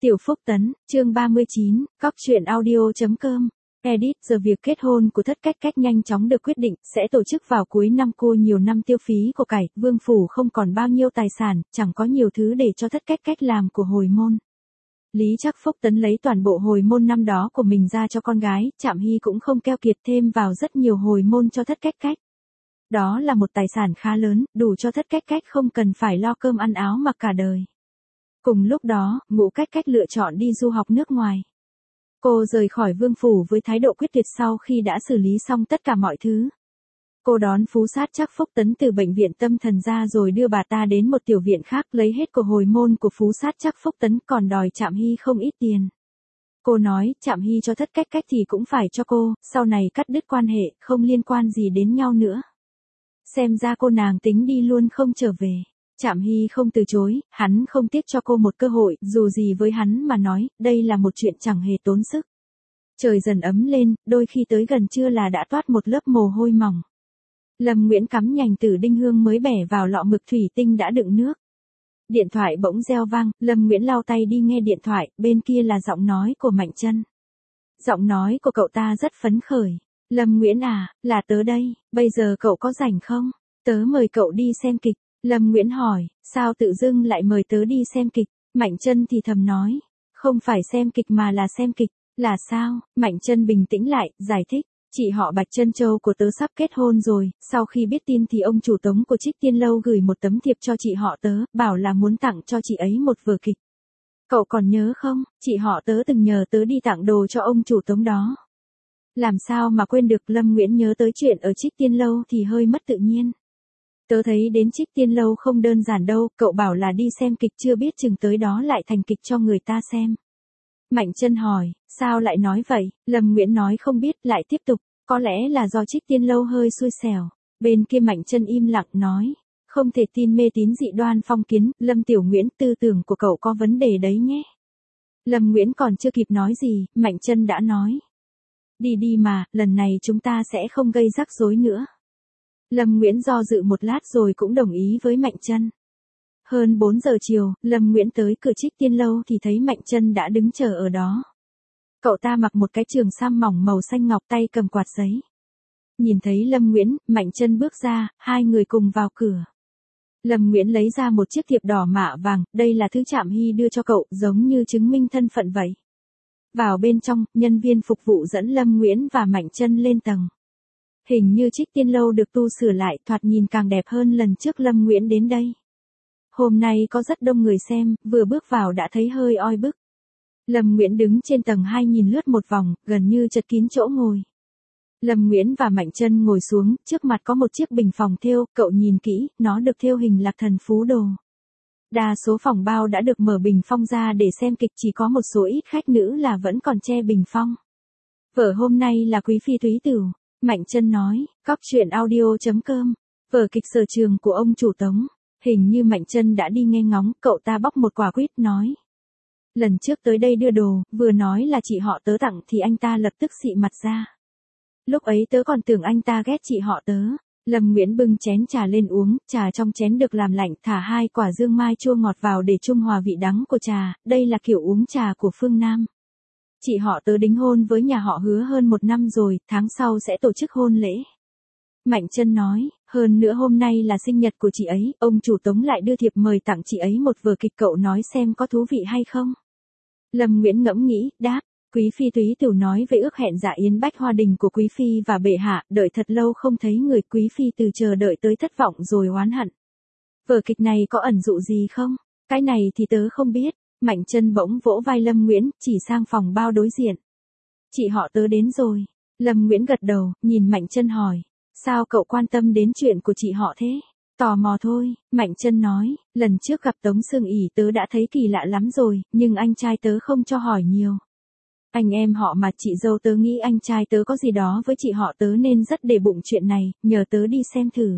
Tiểu Phúc Tấn, chương 39, Cóc truyện audio.com. Edit. Giờ việc kết hôn của Thất Cách Cách nhanh chóng được quyết định, sẽ tổ chức vào cuối năm. Cô nhiều năm tiêu phí của cải, Vương phủ không còn bao nhiêu tài sản, chẳng có nhiều thứ để cho Thất Cách Cách làm của hồi môn. Lý Trác Phúc Tấn lấy toàn bộ hồi môn năm đó của mình ra cho con gái, Trạm Hy cũng không keo kiệt thêm vào rất nhiều hồi môn cho Thất Cách Cách. Đó là một tài sản khá lớn, đủ cho Thất Cách Cách không cần phải lo cơm ăn áo mặc cả đời. Cùng lúc đó, Ngũ Cách Cách lựa chọn đi du học nước ngoài. Cô rời khỏi vương phủ với thái độ quyết tuyệt sau khi đã xử lý xong tất cả mọi thứ. Cô đón Phú Sát Trác Phúc Tấn từ bệnh viện tâm thần ra rồi đưa bà ta đến một tiểu viện khác, lấy hết của hồi môn của Phú Sát Trác Phúc Tấn, còn đòi Trạm Hy không ít tiền. Cô nói, Trạm Hy cho Thất Cách Cách thì cũng phải cho cô, sau này cắt đứt quan hệ, không liên quan gì đến nhau nữa. Xem ra cô nàng tính đi luôn không trở về. Trạm Hy không từ chối, hắn không tiếc cho cô một cơ hội, dù gì với hắn mà nói, đây là một chuyện chẳng hề tốn sức. Trời dần ấm lên, đôi khi tới gần trưa là đã toát một lớp mồ hôi mỏng. Lâm Nguyễn cắm nhành tử đinh hương mới bẻ vào lọ mực thủy tinh đã đựng nước. Điện thoại bỗng reo vang, Lâm Nguyễn lau tay đi nghe điện thoại, bên kia là giọng nói của Mạnh Trân. Giọng nói của cậu ta rất phấn khởi. Lâm Nguyễn à, là tớ đây, bây giờ cậu có rảnh không? Tớ mời cậu đi xem kịch. Lâm Nguyễn hỏi, sao tự dưng lại mời tớ đi xem kịch? Mạnh Trân thì thầm nói, không phải xem kịch mà là xem kịch. Là sao? Mạnh Trân bình tĩnh lại, giải thích, chị họ Bạch Trân Châu của tớ sắp kết hôn rồi, sau khi biết tin thì ông chủ tống của Trích Tiên Lâu gửi một tấm thiệp cho chị họ tớ, bảo là muốn tặng cho chị ấy một vở kịch. Cậu còn nhớ không, chị họ tớ từng nhờ tớ đi tặng đồ cho ông chủ tống đó. Làm sao mà quên được? Lâm Nguyễn nhớ tới chuyện ở Trích Tiên Lâu thì hơi mất tự nhiên. Tớ thấy đến Trích Tiên Lâu không đơn giản đâu, cậu bảo là đi xem kịch, chưa biết chừng tới đó lại thành kịch cho người ta xem. Mạnh Trân hỏi, sao lại nói vậy? Lâm Nguyễn nói không biết, lại tiếp tục, có lẽ là do Trích Tiên Lâu hơi xui xẻo. Bên kia Mạnh Trân im lặng nói, không thể tin mê tín dị đoan phong kiến, Lâm Tiểu Nguyễn, tư tưởng của cậu có vấn đề đấy nhé. Lâm Nguyễn còn chưa kịp nói gì, Mạnh Trân đã nói, đi đi mà, lần này chúng ta sẽ không gây rắc rối nữa. Lâm Nguyễn do dự một lát rồi cũng đồng ý với Mạnh Trân. Hơn 4 giờ chiều, Lâm Nguyễn tới cửa Trích Tiên Lâu thì thấy Mạnh Trân đã đứng chờ ở đó. Cậu ta mặc một cái trường sam mỏng màu xanh ngọc, tay cầm quạt giấy. Nhìn thấy Lâm Nguyễn, Mạnh Trân bước ra, hai người cùng vào cửa. Lâm Nguyễn lấy ra một chiếc thiệp đỏ mạ vàng, đây là thứ Trạm Hy đưa cho cậu, giống như chứng minh thân phận vậy. Vào bên trong, nhân viên phục vụ dẫn Lâm Nguyễn và Mạnh Trân lên tầng. Hình như Trích Tiên Lâu được tu sửa lại, thoạt nhìn càng đẹp hơn lần trước Lâm Nguyễn đến đây. Hôm nay có rất đông người xem, vừa bước vào đã thấy hơi oi bức. Lâm Nguyễn đứng trên tầng 2 nhìn lướt một vòng, gần như chật kín chỗ ngồi. Lâm Nguyễn và Mạnh Trân ngồi xuống, trước mặt có một chiếc bình phòng thêu, cậu nhìn kỹ, nó được thêu hình Lạc Thần Phú Đồ. Đa số phòng bao đã được mở bình phong ra để xem kịch, chỉ có một số ít khách nữ là vẫn còn che bình phong. Vở hôm nay là Quý Phi Thúy Tửu. Mạnh Trân nói, Cóc truyện audio.com, vở kịch sở trường của ông chủ tống. Hình như Mạnh Trân đã đi nghe ngóng, cậu ta bóc một quả quýt nói. Lần trước tới đây đưa đồ, vừa nói là chị họ tớ tặng thì anh ta lập tức xị mặt ra. Lúc ấy tớ còn tưởng anh ta ghét chị họ tớ. Lâm Nguyễn bưng chén trà lên uống, trà trong chén được làm lạnh, thả 2 quả dương mai chua ngọt vào để trung hòa vị đắng của trà, đây là kiểu uống trà của phương Nam. Chị họ tớ đính hôn với nhà họ Hứa hơn 1 năm rồi, tháng sau sẽ tổ chức hôn lễ. Mạnh Trân nói, hơn nữa hôm nay là sinh nhật của chị ấy, ông chủ tống lại đưa thiệp mời tặng chị ấy một vở kịch, cậu nói xem có thú vị hay không? Lâm Nguyễn ngẫm nghĩ, đáp, Quý Phi Thúy Tửu nói về ước hẹn dạ yến bách hoa đình của Quý Phi và bệ hạ, đợi thật lâu không thấy người, Quý Phi từ chờ đợi tới thất vọng rồi oán hận. Vở kịch này có ẩn dụ gì không? Cái này thì tớ không biết. Mạnh Trân bỗng vỗ vai Lâm Nguyễn, chỉ sang phòng bao đối diện. Chị họ tớ đến rồi. Lâm Nguyễn gật đầu, nhìn Mạnh Trân hỏi, sao cậu quan tâm đến chuyện của chị họ thế? Tò mò thôi, Mạnh Trân nói, lần trước gặp Tống Sương ỉ tớ đã thấy kỳ lạ lắm rồi, nhưng anh trai tớ không cho hỏi nhiều. Anh em họ mà chị dâu tớ nghĩ anh trai tớ có gì đó với chị họ tớ nên rất để bụng chuyện này, nhờ tớ đi xem thử.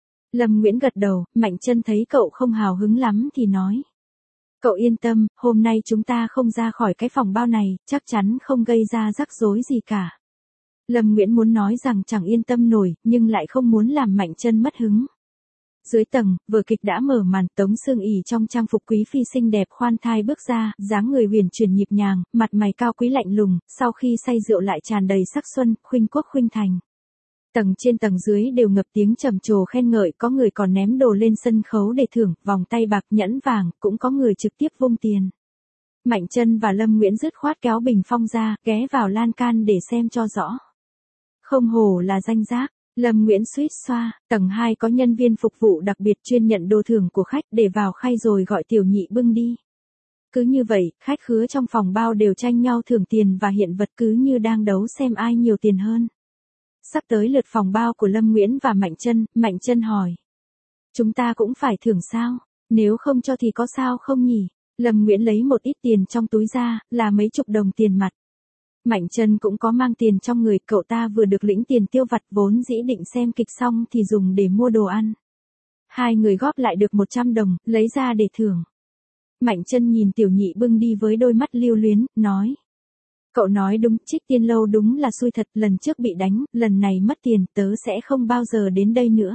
Lâm Nguyễn gật đầu, Mạnh Trân thấy cậu không hào hứng lắm thì nói. Cậu yên tâm, hôm nay chúng ta không ra khỏi cái phòng bao này, chắc chắn không gây ra rắc rối gì cả. Lâm Nguyễn muốn nói rằng chẳng yên tâm nổi, nhưng lại không muốn làm Mạnh Trân mất hứng. Dưới tầng, vở kịch đã mở màn, Tống Sương ỉ trong trang phục quý phi xinh đẹp khoan thai bước ra, dáng người huyền chuyển nhịp nhàng, mặt mày cao quý lạnh lùng, sau khi say rượu lại tràn đầy sắc xuân, khuynh quốc khuynh thành. Tầng trên tầng dưới đều ngập tiếng trầm trồ khen ngợi, có người còn ném đồ lên sân khấu để thưởng, vòng tay bạc nhẫn vàng, cũng có người trực tiếp vung tiền. Mạnh Chân và Lâm Nguyễn dứt khoát kéo bình phong ra, ghé vào lan can để xem cho rõ. Không hổ là danh giác. Lâm Nguyễn suýt xoa, tầng 2 có nhân viên phục vụ đặc biệt chuyên nhận đồ thưởng của khách để vào khay rồi gọi tiểu nhị bưng đi. Cứ như vậy, khách khứa trong phòng bao đều tranh nhau thưởng tiền và hiện vật cứ như đang đấu xem ai nhiều tiền hơn. Sắp tới lượt phòng bao của Lâm Nguyễn và Mạnh Chân hỏi. Chúng ta cũng phải thưởng sao? Nếu không cho thì có sao không nhỉ? Lâm Nguyễn lấy một ít tiền trong túi ra, là mấy chục đồng tiền mặt. Mạnh Chân cũng có mang tiền trong người, cậu ta vừa được lĩnh tiền tiêu vặt vốn dĩ định xem kịch xong thì dùng để mua đồ ăn. Hai người góp lại được 100 đồng, lấy ra để thưởng. Mạnh Chân nhìn tiểu nhị bưng đi với đôi mắt lưu luyến, nói. Cậu nói đúng, Trích Tiên Lâu đúng là xui thật, lần trước bị đánh, lần này mất tiền, tớ sẽ không bao giờ đến đây nữa.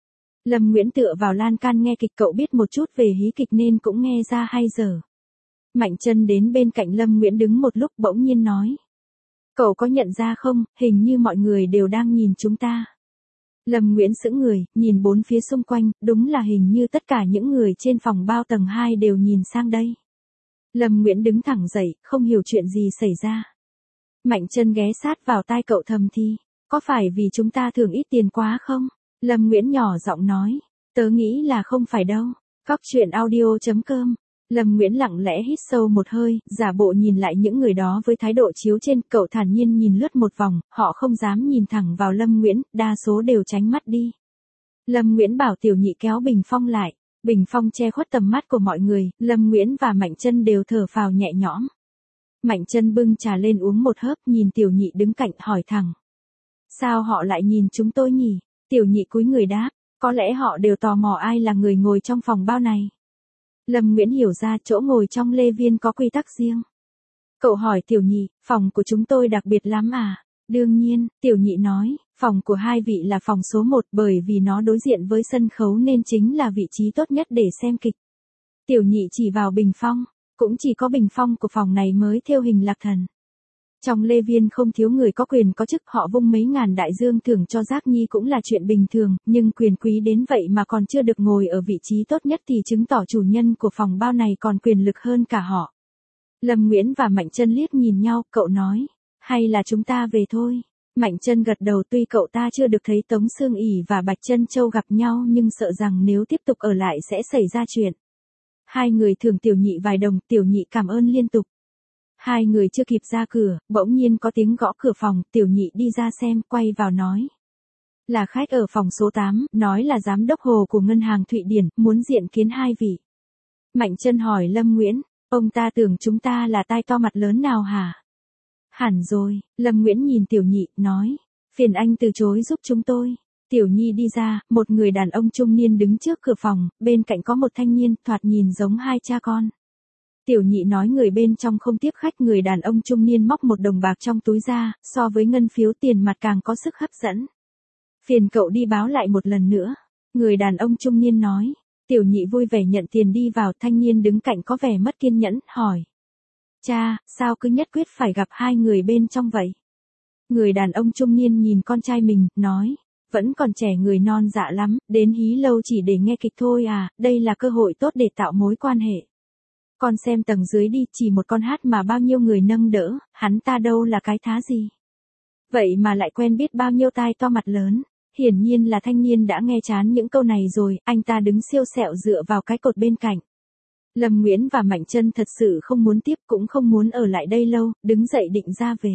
Lâm Nguyễn tựa vào lan can nghe kịch, cậu biết một chút về hí kịch nên cũng nghe ra hay dở. Mạnh Chân đến bên cạnh Lâm Nguyễn đứng một lúc bỗng nhiên nói. Cậu có nhận ra không, hình như mọi người đều đang nhìn chúng ta. Lâm Nguyễn sững người, nhìn bốn phía xung quanh, đúng là hình như tất cả những người trên phòng bao tầng 2 đều nhìn sang đây. Lâm Nguyễn đứng thẳng dậy, không hiểu chuyện gì xảy ra. Mạnh Chân ghé sát vào tai cậu thầm thì, có phải vì chúng ta thưởng ít tiền quá không? Lâm Nguyễn nhỏ giọng nói, tớ nghĩ là không phải đâu. Cóc truyện audio.com. Lâm Nguyễn lặng lẽ hít sâu một hơi, giả bộ nhìn lại những người đó với thái độ chiếu trên, cậu thản nhiên nhìn lướt một vòng, họ không dám nhìn thẳng vào Lâm Nguyễn, đa số đều tránh mắt đi. Lâm Nguyễn bảo tiểu nhị kéo bình phong lại, bình phong che khuất tầm mắt của mọi người, Lâm Nguyễn và Mạnh Chân đều thở phào nhẹ nhõm. Mạnh Chân bưng trà lên uống một hớp, nhìn tiểu nhị đứng cạnh hỏi thẳng. Sao họ lại nhìn chúng tôi nhỉ? Tiểu nhị cúi người đáp, có lẽ họ đều tò mò ai là người ngồi trong phòng bao này. Lâm Nguyễn hiểu ra chỗ ngồi trong Lê Viên có quy tắc riêng. Cậu hỏi tiểu nhị, phòng của chúng tôi đặc biệt lắm à? Đương nhiên, tiểu nhị nói, phòng của hai vị là phòng số 1 bởi vì nó đối diện với sân khấu nên chính là vị trí tốt nhất để xem kịch. Tiểu nhị chỉ vào bình phong, cũng chỉ có bình phong của phòng này mới thêu hình lạc thần. Trong Lê Viên không thiếu người có quyền có chức, họ vung mấy ngàn đại dương thưởng cho Giác Nhi cũng là chuyện bình thường, nhưng quyền quý đến vậy mà còn chưa được ngồi ở vị trí tốt nhất thì chứng tỏ chủ nhân của phòng bao này còn quyền lực hơn cả họ. Lâm Nguyễn và Mạnh Chân liếc nhìn nhau, cậu nói, hay là chúng ta về thôi. Mạnh Chân gật đầu, tuy cậu ta chưa được thấy Tống Sương ỉ và Bạch Chân Châu gặp nhau nhưng sợ rằng nếu tiếp tục ở lại sẽ xảy ra chuyện. Hai người thưởng tiểu nhị vài đồng, tiểu nhị cảm ơn liên tục. Hai người chưa kịp ra cửa, bỗng nhiên có tiếng gõ cửa phòng, tiểu nhị đi ra xem, quay vào nói. Là khách ở phòng số 8, nói là giám đốc Hồ của ngân hàng Thụy Điển, muốn diện kiến hai vị. Mạnh Chân hỏi Lâm Nguyễn, ông ta tưởng chúng ta là tai to mặt lớn nào hả? Hẳn rồi, Lâm Nguyễn nhìn tiểu nhị, nói, phiền anh từ chối giúp chúng tôi. Tiểu nhị đi ra, một người đàn ông trung niên đứng trước cửa phòng, bên cạnh có một thanh niên, thoạt nhìn giống hai cha con. Tiểu nhị nói người bên trong không tiếp khách, người đàn ông trung niên móc một đồng bạc trong túi ra, so với ngân phiếu tiền mặt càng có sức hấp dẫn. Phiền cậu đi báo lại một lần nữa. Người đàn ông trung niên nói. Tiểu nhị vui vẻ nhận tiền đi vào, thanh niên đứng cạnh có vẻ mất kiên nhẫn, hỏi. Cha, sao cứ nhất quyết phải gặp hai người bên trong vậy? Người đàn ông trung niên nhìn con trai mình, nói. Vẫn còn trẻ, người non dạ lắm, đến hí lâu chỉ để nghe kịch thôi à, đây là cơ hội tốt để tạo mối quan hệ. Con xem tầng dưới đi, chỉ một con hát mà bao nhiêu người nâng đỡ, hắn ta đâu là cái thá gì. Vậy mà lại quen biết bao nhiêu tai to mặt lớn. Hiển nhiên là thanh niên đã nghe chán những câu này rồi, anh ta đứng siêu sẹo dựa vào cái cột bên cạnh. Lâm Nguyễn và Mạnh Chân thật sự không muốn tiếp, cũng không muốn ở lại đây lâu, đứng dậy định ra về.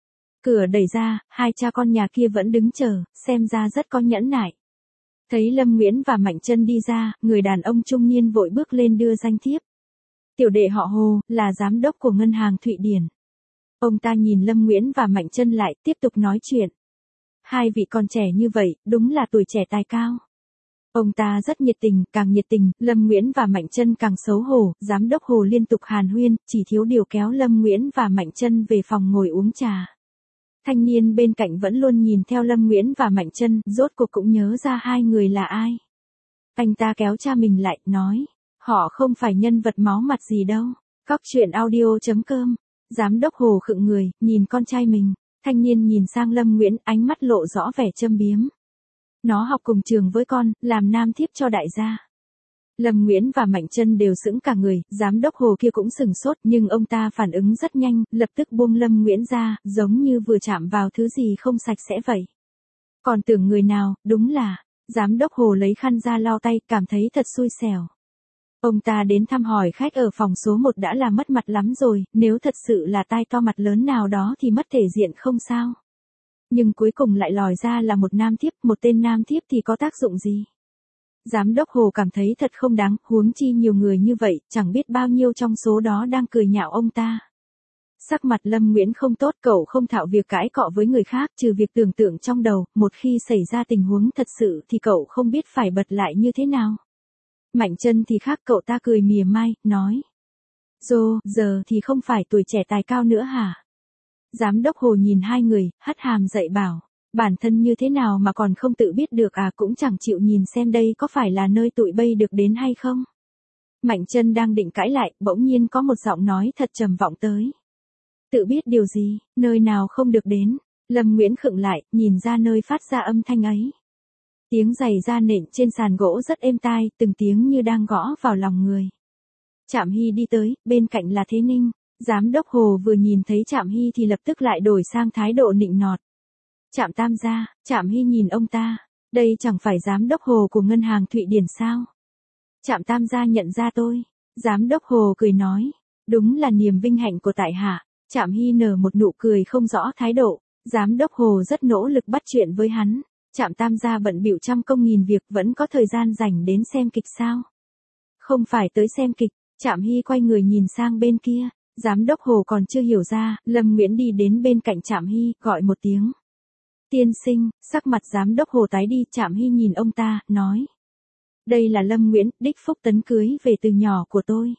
Cửa đẩy ra, hai cha con nhà kia vẫn đứng chờ, xem ra rất có nhẫn nại. Thấy Lâm Nguyễn và Mạnh Chân đi ra, người đàn ông trung niên vội bước lên đưa danh thiếp. Tiểu đệ họ Hồ, là giám đốc của ngân hàng Thụy Điển. Ông ta nhìn Lâm Nguyễn và Mạnh Chân lại, tiếp tục nói chuyện. Hai vị còn trẻ như vậy, đúng là tuổi trẻ tài cao. Ông ta rất nhiệt tình, càng nhiệt tình, Lâm Nguyễn và Mạnh Chân càng xấu hổ, giám đốc Hồ liên tục hàn huyên, chỉ thiếu điều kéo Lâm Nguyễn và Mạnh Chân về phòng ngồi uống trà. Thanh niên bên cạnh vẫn luôn nhìn theo Lâm Nguyễn và Mạnh Chân, rốt cuộc cũng nhớ ra hai người là ai. Anh ta kéo cha mình lại, nói, họ không phải nhân vật máu mặt gì đâu. Cóc truyện audio.com. Giám đốc Hồ khựng người, nhìn con trai mình. Thanh niên nhìn sang Lâm Nguyễn, ánh mắt lộ rõ vẻ châm biếm. Nó học cùng trường với con, làm nam thiếp cho đại gia. Lâm Nguyễn và Mạnh Trân đều sững cả người, giám đốc Hồ kia cũng sừng sốt, nhưng ông ta phản ứng rất nhanh, lập tức buông Lâm Nguyễn ra, giống như vừa chạm vào thứ gì không sạch sẽ vậy. Còn tưởng người nào, đúng là, giám đốc Hồ lấy khăn ra lau tay, cảm thấy thật xui xẻo. Ông ta đến thăm hỏi khách ở phòng số 1 đã là mất mặt lắm rồi, nếu thật sự là tai to mặt lớn nào đó thì mất thể diện không sao. Nhưng cuối cùng lại lòi ra là một nam thiếp, một tên nam thiếp thì có tác dụng gì? Giám đốc Hồ cảm thấy thật không đáng, huống chi nhiều người như vậy, chẳng biết bao nhiêu trong số đó đang cười nhạo ông ta. Sắc mặt Lâm Nguyễn không tốt, cậu không thạo việc cãi cọ với người khác, trừ việc tưởng tượng trong đầu, một khi xảy ra tình huống thật sự thì cậu không biết phải bật lại như thế nào. Mạnh Trân thì khác, cậu ta cười mỉa mai, nói. Giờ thì không phải tuổi trẻ tài cao nữa hả? Giám đốc Hồ nhìn hai người, hất hàm dạy bảo. Bản thân như thế nào mà còn không tự biết được à, cũng chẳng chịu nhìn xem đây có phải là nơi tụi bay được đến hay không? Mạnh Trân đang định cãi lại, bỗng nhiên có một giọng nói thật trầm vọng tới. Tự biết điều gì, nơi nào không được đến? Lâm Nguyễn khựng lại, nhìn ra nơi phát ra âm thanh ấy. Tiếng giày da nện trên sàn gỗ rất êm tai, từng tiếng như đang gõ vào lòng người. Trạm Hy đi tới, bên cạnh là Thế Ninh. Giám đốc Hồ vừa nhìn thấy Trạm Hy thì lập tức lại đổi sang thái độ nịnh nọt. Trạm Tam gia, Trạm Hy nhìn ông ta. Đây chẳng phải giám đốc Hồ của ngân hàng Thụy Điển sao? Trạm Tam gia nhận ra tôi. Giám đốc Hồ cười nói. Đúng là niềm vinh hạnh của tại hạ. Trạm Hy nở một nụ cười không rõ thái độ. Giám đốc Hồ rất nỗ lực bắt chuyện với hắn. Trạm Tam gia bận bịu trăm công nghìn việc, vẫn có thời gian rảnh đến xem kịch sao? Không phải tới xem kịch. Trạm Hy quay người nhìn sang bên kia. Giám đốc Hồ còn chưa hiểu ra, Lâm Nguyễn đi đến bên cạnh Trạm Hy, gọi một tiếng. Tiên sinh, sắc mặt giám đốc Hồ tái đi, Trạm Hy nhìn ông ta, nói. Đây là Lâm Nguyễn, đích phúc tấn cưới về từ nhỏ của tôi.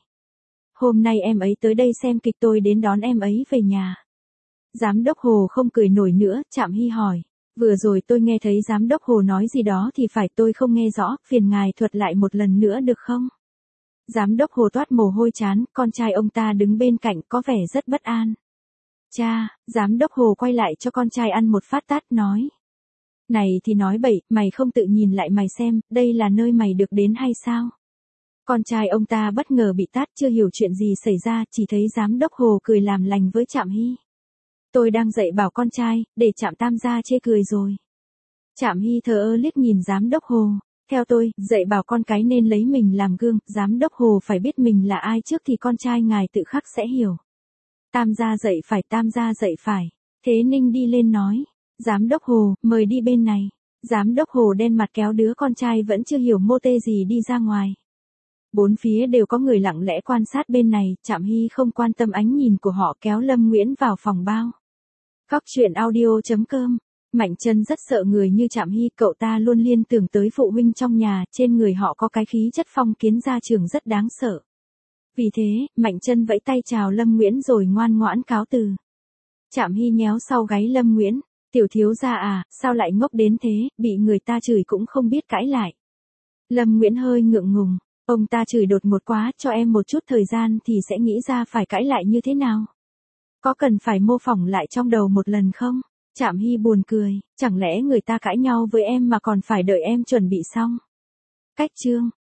Hôm nay em ấy tới đây xem kịch, tôi đến đón em ấy về nhà. Giám đốc Hồ không cười nổi nữa, Trạm Hy hỏi. Vừa rồi tôi nghe thấy giám đốc Hồ nói gì đó thì phải, tôi không nghe rõ, phiền ngài thuật lại một lần nữa được không? Giám đốc Hồ toát mồ hôi trán, con trai ông ta đứng bên cạnh có vẻ rất bất an. Cha, giám đốc Hồ quay lại cho con trai ăn một phát tát, nói. Này thì nói bậy, mày không tự nhìn lại mày xem, đây là nơi mày được đến hay sao? Con trai ông ta bất ngờ bị tát, chưa hiểu chuyện gì xảy ra, chỉ thấy giám đốc Hồ cười làm lành với Trạm Hy. Tôi đang dạy bảo con trai, để Trạm Tam gia chê cười rồi. Trạm Hy thờ ơ liếc nhìn giám đốc Hồ. Theo tôi, dạy bảo con cái nên lấy mình làm gương, giám đốc Hồ phải biết mình là ai trước thì con trai ngài tự khắc sẽ hiểu. Tam gia dạy phải, Tam gia dạy phải. Thế Ninh đi lên nói. Giám đốc Hồ, mời đi bên này. Giám đốc Hồ đen mặt kéo đứa con trai vẫn chưa hiểu mô tê gì đi ra ngoài. Bốn phía đều có người lặng lẽ quan sát bên này, Trạm Hy không quan tâm ánh nhìn của họ, kéo Lâm Nguyễn vào phòng bao. Cóc truyện audio.com. Mạnh Trân rất sợ người như Trạm Hy, cậu ta luôn liên tưởng tới phụ huynh trong nhà, trên người họ có cái khí chất phong kiến gia trưởng rất đáng sợ. Vì thế, Mạnh Trân vẫy tay chào Lâm Nguyễn rồi ngoan ngoãn cáo từ. Trạm Hy nhéo sau gáy Lâm Nguyễn. Tiểu thiếu gia à, sao lại ngốc đến thế, bị người ta chửi cũng không biết cãi lại. Lâm Nguyễn hơi ngượng ngùng. Ông ta chửi đột ngột quá, cho em một chút thời gian thì sẽ nghĩ ra phải cãi lại như thế nào. Có cần phải mô phỏng lại trong đầu một lần không? Trạm Hy buồn cười, chẳng lẽ người ta cãi nhau với em mà còn phải đợi em chuẩn bị xong? Cách chương.